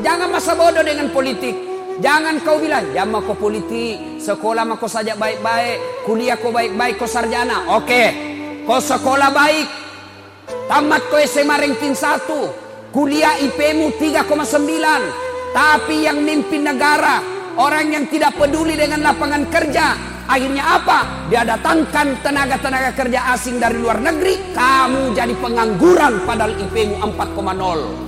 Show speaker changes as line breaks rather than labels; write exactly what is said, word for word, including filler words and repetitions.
Jangan masa bodoh dengan politik. Jangan kau bilang, ya mah kau politik, sekolah mah kau saja baik-baik, kuliah kau baik-baik, kau sarjana. Oke, kau sekolah baik, tamat kau S M A ranking satu, kuliah I P mu tiga koma sembilan. Tapi yang mimpin negara, orang yang tidak peduli dengan lapangan kerja, akhirnya apa? Dia datangkan tenaga-tenaga kerja asing dari luar negeri, kamu jadi pengangguran padahal I P mu empat koma nol.